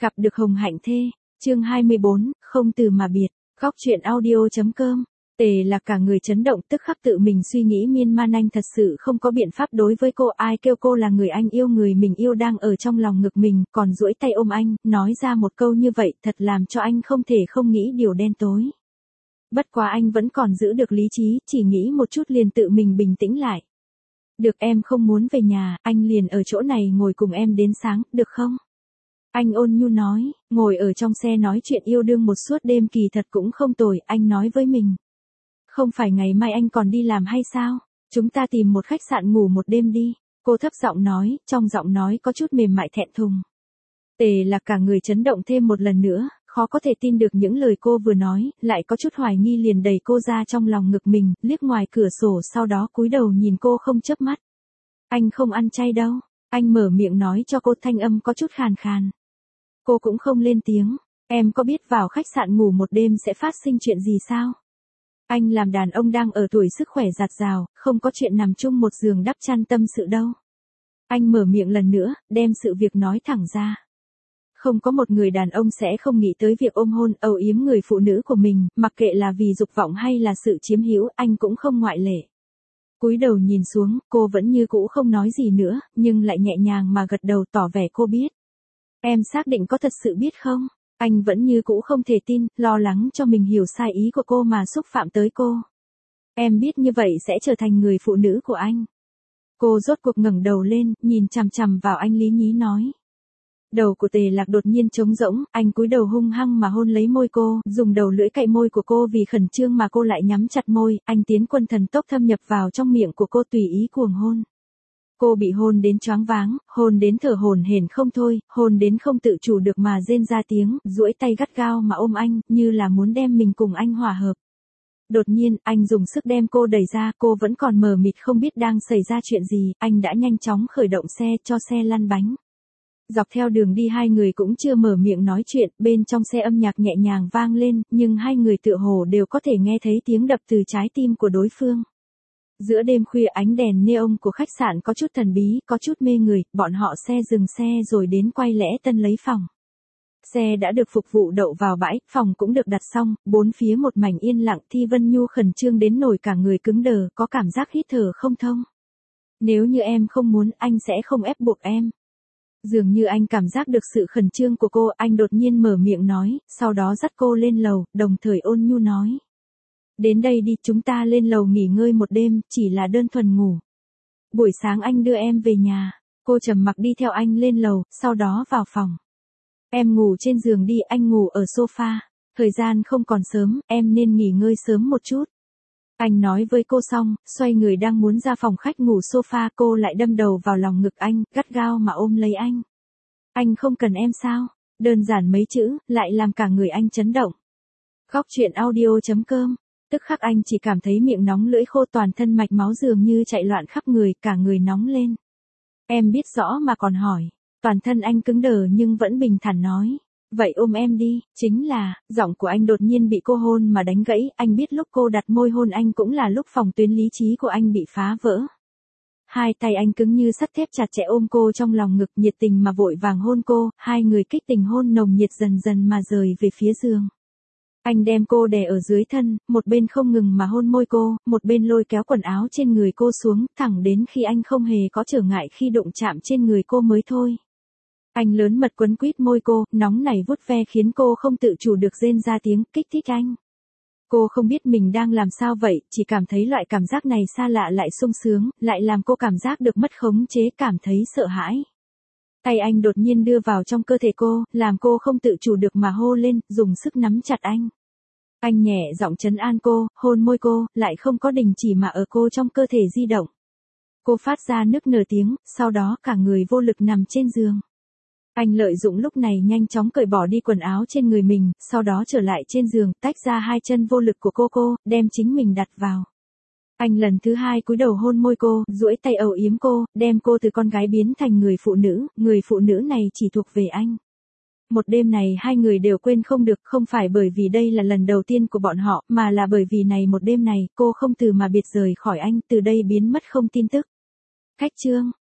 Gặp được Hồng Hạnh Thê, chương 24, không từ mà biệt, góc truyện audio.com. Tề là cả người chấn động, tức khắc tự mình suy nghĩ miên man, anh thật sự không có biện pháp đối với cô, ai kêu cô là người anh yêu, người mình yêu đang ở trong lòng ngực mình, còn duỗi tay ôm anh, nói ra một câu như vậy thật làm cho anh không thể không nghĩ điều đen tối. Bất quá anh vẫn còn giữ được lý trí, chỉ nghĩ một chút liền tự mình bình tĩnh lại. Được, em không muốn về nhà, anh liền ở chỗ này ngồi cùng em đến sáng, được không? Anh ôn nhu nói, ngồi ở trong xe nói chuyện yêu đương một suốt đêm kỳ thật cũng không tồi, anh nói với mình. Không phải ngày mai anh còn đi làm hay sao? Chúng ta tìm một khách sạn ngủ một đêm đi. Cô thấp giọng nói, trong giọng nói có chút mềm mại thẹn thùng. Tề là cả người chấn động thêm một lần nữa, khó có thể tin được những lời cô vừa nói, lại có chút hoài nghi liền đẩy cô ra trong lòng ngực mình, liếc ngoài cửa sổ sau đó cúi đầu nhìn cô không chớp mắt. Anh không ăn chay đâu, anh mở miệng nói cho cô, thanh âm có chút khàn khàn. Cô cũng không lên tiếng, em có biết vào khách sạn ngủ một đêm sẽ phát sinh chuyện gì sao? Anh làm đàn ông đang ở tuổi sức khỏe dạt dào, không có chuyện nằm chung một giường đắp chăn tâm sự đâu. Anh mở miệng lần nữa, đem sự việc nói thẳng ra. Không có một người đàn ông sẽ không nghĩ tới việc ôm hôn, âu yếm người phụ nữ của mình, mặc kệ là vì dục vọng hay là sự chiếm hữu, anh cũng không ngoại lệ. Cúi đầu nhìn xuống, cô vẫn như cũ không nói gì nữa, nhưng lại nhẹ nhàng mà gật đầu tỏ vẻ cô biết. Em xác định có thật sự biết không? Anh vẫn như cũ không thể tin, lo lắng cho mình hiểu sai ý của cô mà xúc phạm tới cô. Em biết như vậy sẽ trở thành người phụ nữ của anh. Cô rốt cuộc ngẩng đầu lên, nhìn chằm chằm vào anh lý nhí nói. Đầu của Tề Lạc đột nhiên trống rỗng, anh cúi đầu hung hăng mà hôn lấy môi cô, dùng đầu lưỡi cạy môi của cô vì khẩn trương mà cô lại nhắm chặt môi, anh tiến quân thần tốc thâm nhập vào trong miệng của cô tùy ý cuồng hôn. Cô bị hôn đến choáng váng, hôn đến thở hổn hển không thôi, hôn đến không tự chủ được mà rên ra tiếng, duỗi tay gắt gao mà ôm anh, như là muốn đem mình cùng anh hòa hợp. Đột nhiên, anh dùng sức đem cô đẩy ra, cô vẫn còn mờ mịt không biết đang xảy ra chuyện gì, anh đã nhanh chóng khởi động xe, cho xe lăn bánh. Dọc theo đường đi hai người cũng chưa mở miệng nói chuyện, bên trong xe âm nhạc nhẹ nhàng vang lên, nhưng hai người tựa hồ đều có thể nghe thấy tiếng đập từ trái tim của đối phương. Giữa đêm khuya ánh đèn neon của khách sạn có chút thần bí, có chút mê người, bọn họ dừng xe rồi đến quay lễ tân lấy phòng. Xe đã được phục vụ đậu vào bãi, phòng cũng được đặt xong, bốn phía một mảnh yên lặng, Thi Vân Nhu khẩn trương đến nổi cả người cứng đờ, có cảm giác hít thở không thông. Nếu như em không muốn, anh sẽ không ép buộc em. Dường như anh cảm giác được sự khẩn trương của cô, anh đột nhiên mở miệng nói, sau đó dắt cô lên lầu, đồng thời ôn nhu nói. Đến đây đi, chúng ta lên lầu nghỉ ngơi một đêm, chỉ là đơn thuần ngủ. Buổi sáng anh đưa em về nhà. Cô trầm mặc đi theo anh lên lầu, sau đó vào phòng. Em ngủ trên giường đi, anh ngủ ở sofa. Thời gian không còn sớm, em nên nghỉ ngơi sớm một chút. Anh nói với cô xong, xoay người đang muốn ra phòng khách ngủ sofa, cô lại đâm đầu vào lòng ngực anh, gắt gao mà ôm lấy anh. Anh không cần em sao? Đơn giản mấy chữ, lại làm cả người anh chấn động. Góc truyện audio.com. Tức khắc anh chỉ cảm thấy miệng nóng lưỡi khô, toàn thân mạch máu dường như chạy loạn khắp người, cả người nóng lên. Em biết rõ mà còn hỏi. Toàn thân anh cứng đờ nhưng vẫn bình thản nói. Vậy ôm em đi, chính là, giọng của anh đột nhiên bị cô hôn mà đánh gãy, anh biết lúc cô đặt môi hôn anh cũng là lúc phòng tuyến lý trí của anh bị phá vỡ. Hai tay anh cứng như sắt thép chặt chẽ ôm cô trong lòng ngực, nhiệt tình mà vội vàng hôn cô, hai người kích tình hôn nồng nhiệt dần dần mà rời về phía giường. Anh đem cô đè ở dưới thân, một bên không ngừng mà hôn môi cô, một bên lôi kéo quần áo trên người cô xuống, thẳng đến khi anh không hề có trở ngại khi đụng chạm trên người cô mới thôi. Anh lớn mật quấn quýt môi cô, nóng nảy vuốt ve khiến cô không tự chủ được rên ra tiếng, kích thích anh. Cô không biết mình đang làm sao vậy, chỉ cảm thấy loại cảm giác này xa lạ lại sung sướng, lại làm cô cảm giác được mất khống chế, cảm thấy sợ hãi. Tay anh đột nhiên đưa vào trong cơ thể cô, làm cô không tự chủ được mà hô lên, dùng sức nắm chặt anh. Anh nhẹ giọng trấn an cô, hôn môi cô, lại không có đình chỉ mà ở cô trong cơ thể di động. Cô phát ra nức nở tiếng, sau đó cả người vô lực nằm trên giường. Anh lợi dụng lúc này nhanh chóng cởi bỏ đi quần áo trên người mình, sau đó trở lại trên giường, tách ra hai chân vô lực của cô, đem chính mình đặt vào. Anh lần thứ hai cúi đầu hôn môi cô, duỗi tay âu yếm cô, đem cô từ con gái biến thành người phụ nữ này chỉ thuộc về anh. Một đêm này hai người đều quên không được, không phải bởi vì đây là lần đầu tiên của bọn họ, mà là bởi vì một đêm này, cô không từ mà biệt rời khỏi anh, từ đây biến mất không tin tức. Khách chương.